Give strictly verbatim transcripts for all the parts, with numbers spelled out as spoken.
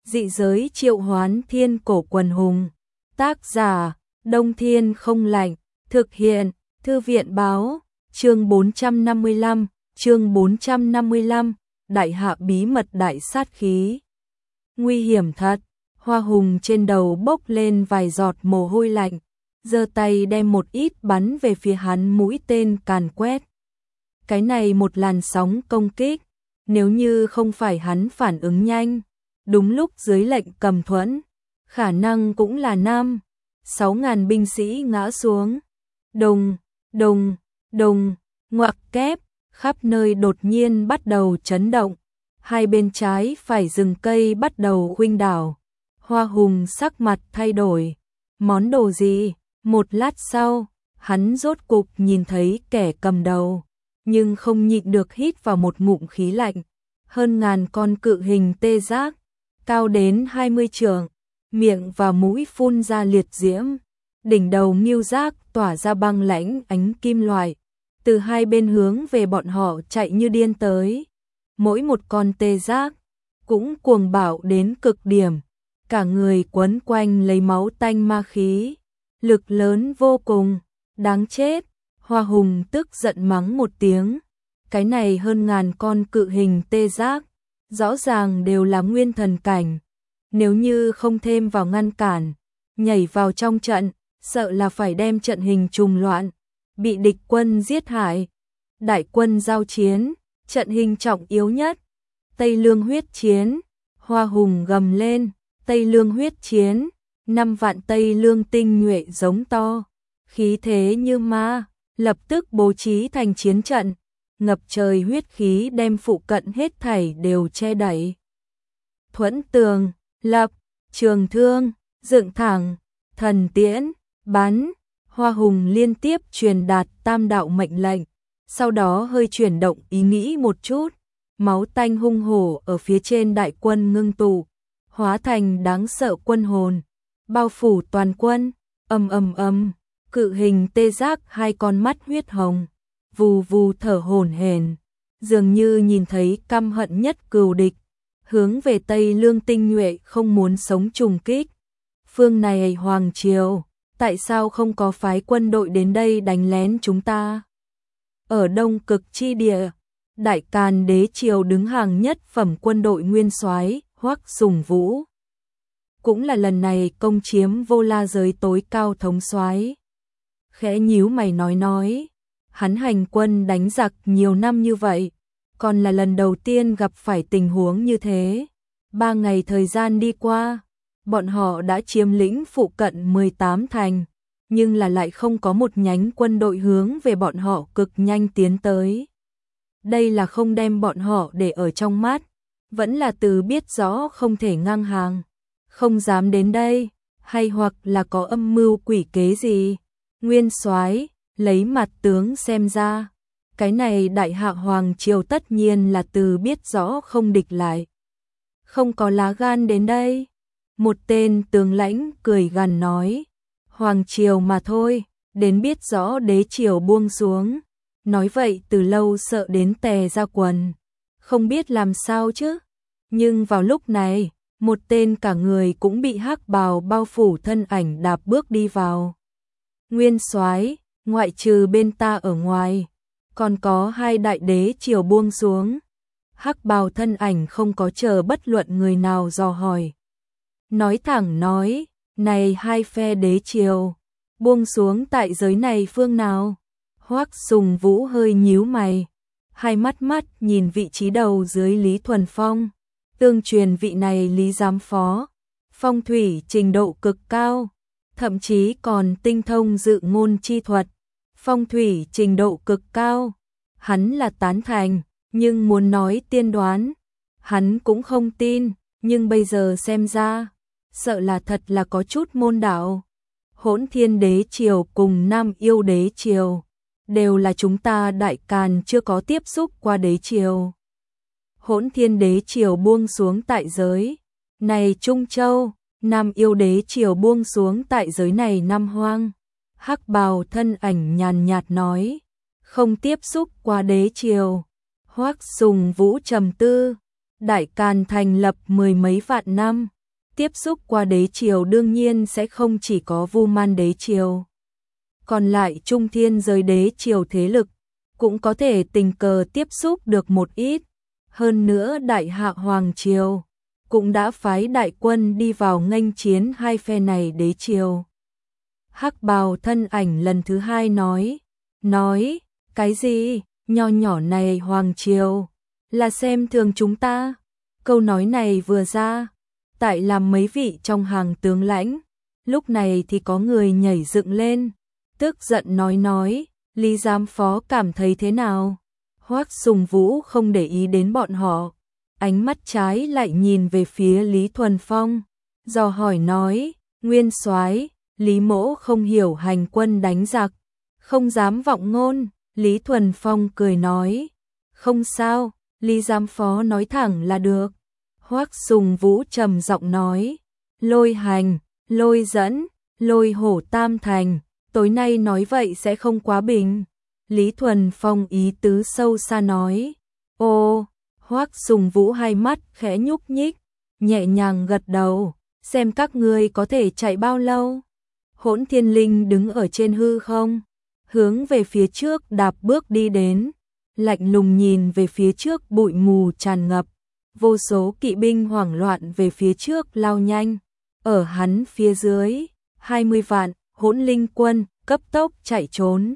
Dị giới triệu hoán thiên cổ quần hùng. Tác giả, Đông Thiên không lạnh. Thực hiện, Thư viện báo. Chương bốn trăm năm mươi lăm, chương bốn trăm năm mươi lăm, đại hạ bí mật đại sát khí. Nguy hiểm thật, Hoa Hùng trên đầu bốc lên vài giọt mồ hôi lạnh, giơ tay đem một ít bắn về phía hắn mũi tên càn quét. Cái này một làn sóng công kích, nếu như không phải hắn phản ứng nhanh, đúng lúc dưới lệnh cầm thuẫn, khả năng cũng là năm, sáu ngàn binh sĩ ngã xuống. Đùng, đùng, đùng, ngoặc kép, khắp nơi đột nhiên bắt đầu chấn động, hai bên trái phải rừng cây bắt đầu khuynh đảo. Hoa Hùng sắc mặt thay đổi, món đồ gì? Một lát sau, hắn rốt cục nhìn thấy kẻ cầm đầu, nhưng không nhịn được hít vào một ngụm khí lạnh. Hơn ngàn con cự hình tê giác, cao đến hai mươi trượng, miệng và mũi phun ra liệt diễm, đỉnh đầu ngưu giác tỏa ra băng lãnh ánh kim loại, từ hai bên hướng về bọn họ chạy như điên tới. Mỗi một con tê giác cũng cuồng bạo đến cực điểm, cả người quấn quanh lấy máu tanh ma khí, lực lớn vô cùng, đáng chết. Hoa Hùng tức giận mắng một tiếng, cái này hơn ngàn con cự hình tê giác, rõ ràng đều là nguyên thần cảnh, nếu như không thêm vào ngăn cản, nhảy vào trong trận, sợ là phải đem trận hình trùng loạn, bị địch quân giết hại. Đại quân giao chiến, trận hình trọng yếu nhất, Tây Lương huyết chiến. Hoa Hùng gầm lên, Tây Lương huyết chiến, năm vạn Tây Lương tinh nhuệ giống to, khí thế như ma, lập tức bố trí thành chiến trận, ngập trời huyết khí đem phụ cận hết thảy đều che đậy. Thuẫn tường, lập, trường thương, dựng thẳng, thần tiễn, bắn. Hoa Hùng liên tiếp truyền đạt tam đạo mệnh lệnh, sau đó hơi chuyển động ý nghĩ một chút, máu tanh hung hổ ở phía trên đại quân ngưng tụ, hóa thành đáng sợ quân hồn, bao phủ toàn quân. Ầm ầm ầm, cự hình tê giác hai con mắt huyết hồng, vù vù thở hổn hển, dường như nhìn thấy căm hận nhất cừu địch, hướng về Tây Lương tinh nhuệ không muốn sống trùng kích. Phương này hoàng triều, tại sao không có phái quân đội đến đây đánh lén chúng ta? Ở Đông Cực chi địa, Đại Càn đế triều đứng hàng nhất phẩm quân đội nguyên soái Hoắc Sùng Vũ, cũng là lần này công chiếm Vô La giới tối cao thống soái. Khẽ nhíu mày nói nói, hắn hành quân đánh giặc nhiều năm như vậy, còn là lần đầu tiên gặp phải tình huống như thế. Ba ngày thời gian đi qua, bọn họ đã chiếm lĩnh phụ cận mười tám thành, nhưng là lại không có một nhánh quân đội hướng về bọn họ cực nhanh tiến tới. Đây là không đem bọn họ để ở trong mắt, vẫn là từ biết rõ không thể ngang hàng, không dám đến đây, hay hoặc là có âm mưu quỷ kế gì? Nguyên soái, lấy mặt tướng xem ra, cái này đại hạ hoàng triều tất nhiên là từ biết rõ không địch lại, không có lá gan đến đây. Một tên tướng lãnh cười gằn nói, hoàng triều mà thôi, đến biết rõ đế triều buông xuống, nói vậy từ lâu sợ đến tè ra quần, không biết làm sao chứ. Nhưng vào lúc này, một tên cả người cũng bị hắc bào bao phủ thân ảnh đạp bước đi vào. Nguyên soái, ngoại trừ bên ta ở ngoài, còn có hai đại đế triều buông xuống. Hắc bào thân ảnh không có chờ bất luận người nào dò hỏi, nói thẳng nói, này hai phe đế triều buông xuống tại giới này phương nào? Hoắc Sùng Vũ hơi nhíu mày, hai mắt mắt nhìn vị trí đầu dưới Lý Thuần Phong, tương truyền vị này Lý giám phó, phong thủy trình độ cực cao, thậm chí còn tinh thông dự ngôn chi thuật, phong thủy trình độ cực cao, hắn là tán thành, nhưng muốn nói tiên đoán, hắn cũng không tin, nhưng bây giờ xem ra, sợ là thật là có chút môn đạo. Hỗn Thiên đế triều cùng Nam Yêu đế triều, đều là chúng ta Đại Càn chưa có tiếp xúc qua đế triều. Hỗn Thiên đế triều buông xuống tại giới này Trung Châu, Nam Yêu đế triều buông xuống tại giới này Nam Hoang. Hắc bào thân ảnh nhàn nhạt nói, không tiếp xúc qua đế triều. Hoắc Sùng Vũ trầm tư, Đại Càn thành lập mười mấy vạn năm, tiếp xúc qua đế triều đương nhiên sẽ không chỉ có Vu Man đế triều. Còn lại trung thiên giới đế triều thế lực, cũng có thể tình cờ tiếp xúc được một ít. Hơn nữa Đại Hạ Hoàng triều, cũng đã phái đại quân đi vào nghênh chiến hai phe này đế triều. Hắc bào thân ảnh lần thứ hai nói, nói, cái gì, nho nhỏ này Hoàng triều, là xem thường chúng ta. Câu nói này vừa ra, tại làm mấy vị trong hàng tướng lãnh, lúc này thì có người nhảy dựng lên, tức giận nói nói, Lý giám phó cảm thấy thế nào? Hoắc Sùng Vũ không để ý đến bọn họ, ánh mắt trái lại nhìn về phía Lý Thuần Phong, dò hỏi nói, nguyên soái, Lý mỗ không hiểu hành quân đánh giặc, không dám vọng ngôn. Lý Thuần Phong cười nói, không sao, Lý giám phó nói thẳng là được. Hoắc Sùng Vũ trầm giọng nói, Lôi hành, Lôi dẫn, Lôi hổ tam thành, tối nay nói vậy sẽ không quá bình. Lý Thuần Phong ý tứ sâu xa nói, ô, Hoắc Sùng Vũ hai mắt khẽ nhúc nhích, nhẹ nhàng gật đầu, xem các ngươi có thể chạy bao lâu. Hỗn Thiên Linh đứng ở trên hư không, hướng về phía trước đạp bước đi đến, lạnh lùng nhìn về phía trước bụi mù tràn ngập, vô số kỵ binh hoảng loạn về phía trước lao nhanh, ở hắn phía dưới, hai mươi vạn hỗn linh quân cấp tốc chạy trốn.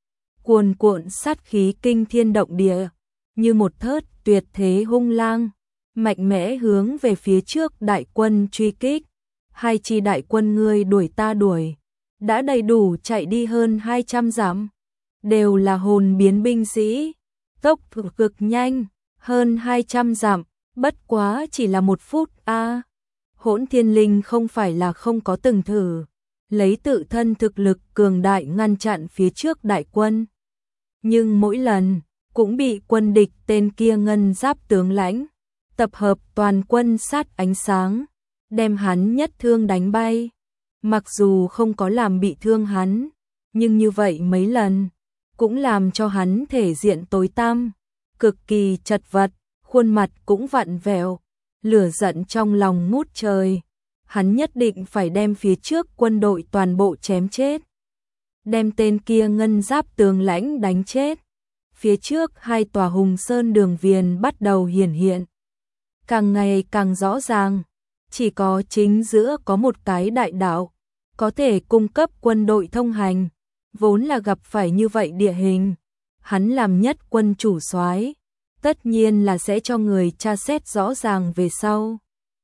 Cuồn cuộn sát khí kinh thiên động địa, như một thớt tuyệt thế hung lang, mạnh mẽ hướng về phía trước đại quân truy kích. Hai chi đại quân ngươi đuổi ta đuổi, đã đầy đủ chạy đi hơn hai trăm dặm, đều là hồn biến binh sĩ, tốc độ cực nhanh, hơn hai trăm dặm, bất quá chỉ là một phút a. À, Hỗn Thiên Linh không phải là không có từng thử, lấy tự thân thực lực cường đại ngăn chặn phía trước đại quân. Nhưng mỗi lần, cũng bị quân địch tên kia ngân giáp tướng lãnh, tập hợp toàn quân sát ánh sáng, đem hắn nhất thương đánh bay. Mặc dù không có làm bị thương hắn, nhưng như vậy mấy lần, cũng làm cho hắn thể diện tối tăm, cực kỳ chật vật, khuôn mặt cũng vặn vẹo, lửa giận trong lòng ngút trời. Hắn nhất định phải đem phía trước quân đội toàn bộ chém chết, đem tên kia ngân giáp tướng lãnh đánh chết. Phía trước hai tòa Hùng Sơn đường viền bắt đầu hiển hiện, càng ngày càng rõ ràng, chỉ có chính giữa có một cái đại đạo, có thể cung cấp quân đội thông hành, vốn là gặp phải như vậy địa hình. Hắn làm nhất quân chủ soái, tất nhiên là sẽ cho người tra xét rõ ràng về sau,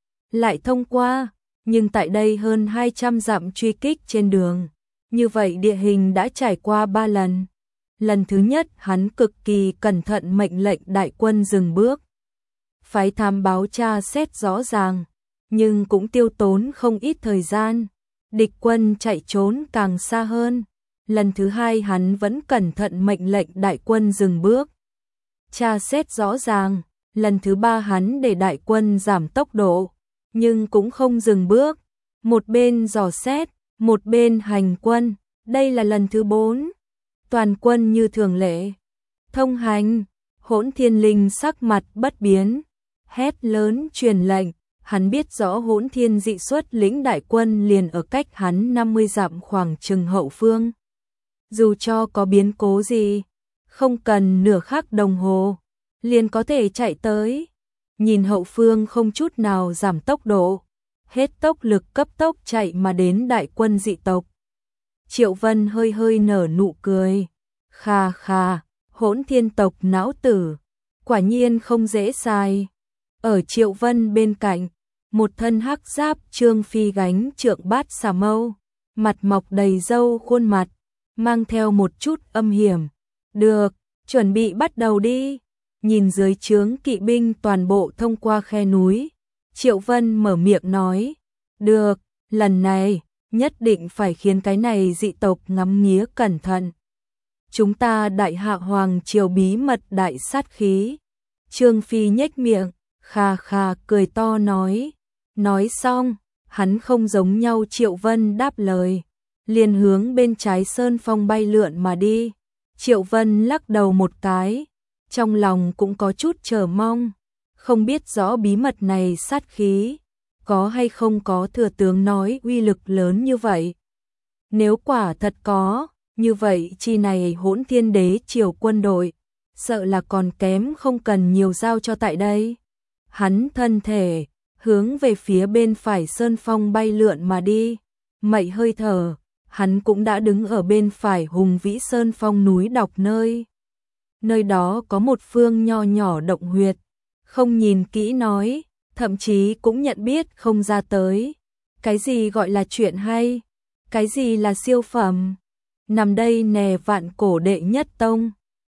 lại thông qua, nhưng tại đây hơn hai trăm dặm truy kích trên đường, như vậy địa hình đã trải qua ba lần. Lần thứ nhất hắn cực kỳ cẩn thận mệnh lệnh đại quân dừng bước, phái thám báo tra xét rõ ràng, nhưng cũng tiêu tốn không ít thời gian, địch quân chạy trốn càng xa hơn. Lần thứ hai hắn vẫn cẩn thận mệnh lệnh đại quân dừng bước, tra xét rõ ràng. Lần thứ ba hắn để đại quân giảm tốc độ, nhưng cũng không dừng bước, một bên dò xét, một bên hành quân. Đây là lần thứ bốn, toàn quân như thường lệ thông hành. Hỗn Thiên Linh sắc mặt bất biến, hét lớn truyền lệnh. Hắn biết rõ Hỗn Thiên dị xuất lĩnh đại quân liền ở cách hắn năm mươi dặm khoảng chừng hậu phương, dù cho có biến cố gì, không cần nửa khắc đồng hồ, liền có thể chạy tới. Nhìn hậu phương không chút nào giảm tốc độ, hết tốc lực cấp tốc chạy mà đến đại quân dị tộc. Triệu Vân hơi hơi nở nụ cười, kha kha, Hỗn Thiên tộc não tử, quả nhiên không dễ sai. Ở Triệu Vân bên cạnh, một thân hắc giáp Trương Phi gánh trượng bát xà mâu, mặt mọc đầy râu khuôn mặt, mang theo một chút âm hiểm. Được, chuẩn bị bắt đầu đi. Nhìn dưới trướng kỵ binh toàn bộ thông qua khe núi, Triệu Vân mở miệng nói, được, lần này, nhất định phải khiến cái này dị tộc ngắm nghía cẩn thận. Chúng ta Đại Hạ Hoàng triều bí mật đại sát khí. Trương Phi nhếch miệng, kha kha cười to nói. Nói xong, hắn không giống nhau. Triệu Vân đáp lời, liền hướng bên trái sơn phong bay lượn mà đi. Triệu Vân lắc đầu một cái, trong lòng cũng có chút chờ mong, không biết rõ bí mật này sát khí có hay không có thừa tướng nói uy lực lớn như vậy? Nếu quả thật có, như vậy chi này Hỗn Thiên Đế triều quân đội, sợ là còn kém không cần nhiều giao cho tại đây. Hắn thân thể, hướng về phía bên phải sơn phong bay lượn mà đi, mậy hơi thở, hắn cũng đã đứng ở bên phải hùng vĩ sơn phong núi đọc nơi. Nơi đó có một phương nho nhỏ động huyệt, không nhìn kỹ nói, thậm chí cũng nhận biết không ra tới. Cái gì gọi là chuyện hay? Cái gì là siêu phẩm? Nằm đây nè vạn cổ đệ nhất tông,